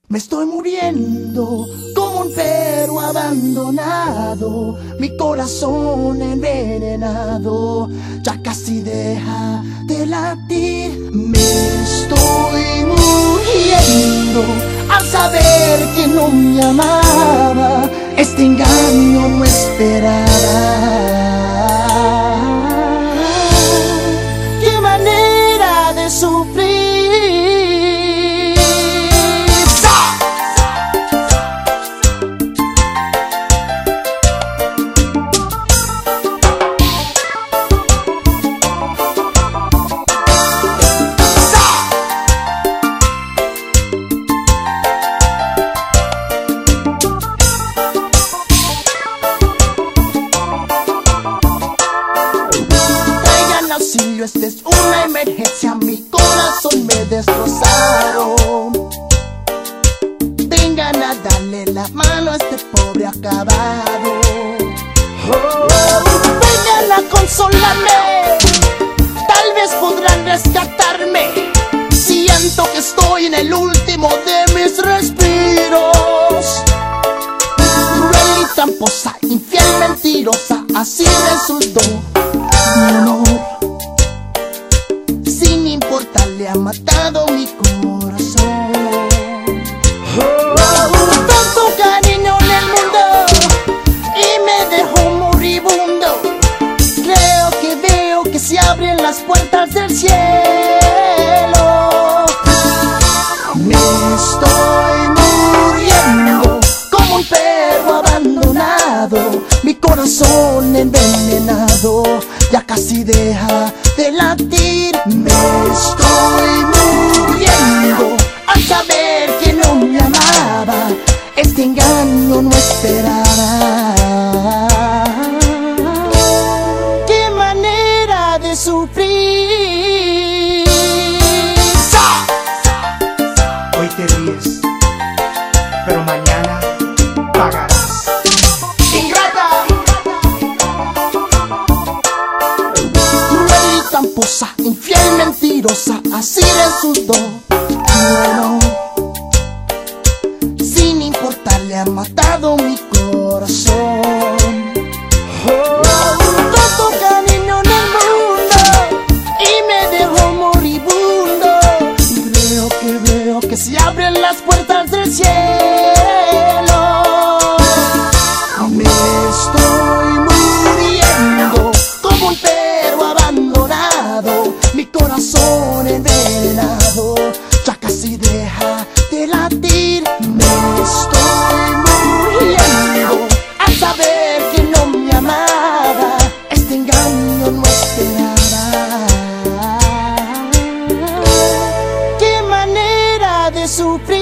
Me estoy muriendo como un perro abandonado, mi corazón envenenado ya casi deja de latir. Me estoy muriendo al saber que no me amaba, este engaño no esperaba. ¡Qué manera de sufrir! Esta es una emergencia, mi corazón me destrozaron. Vengan a darle la mano a este pobre acabado. Vengan a consolarme, tal vez podrán rescatarme. Siento que estoy en el último de mis respiros. Cruel y tramposa, infiel, mentirosa, así resultó mi amor. Le ha matado mi corazón. Tanto cariño en el mundo y me dejó moribundo. Creo que veo que se abren las puertas del cielo. Me estoy muriendo como un perro abandonado, mi corazón envenenado ya casi deja de latir. Me estoy muriendo al saber que no me amaba, este engaño no esperaba. ¡Qué manera de sufrir! Hoy te ríes, pero mañana pagarás. ¡Ingrata! Cruel y tramposa, infiel, mentirosa, así resultó. Bueno, sin importarle ha matado mi corazón. Tanto cariño en el mundo y me dejó moribundo. Veo que se abren las puertas del cielo. Me estoy muriendo como un perro abandonado, mi corazón envenenado ya casi deja de latir. Me estoy muriendo al saber que no me amaba, este engaño no esperaba. ¡Qué manera de sufrir!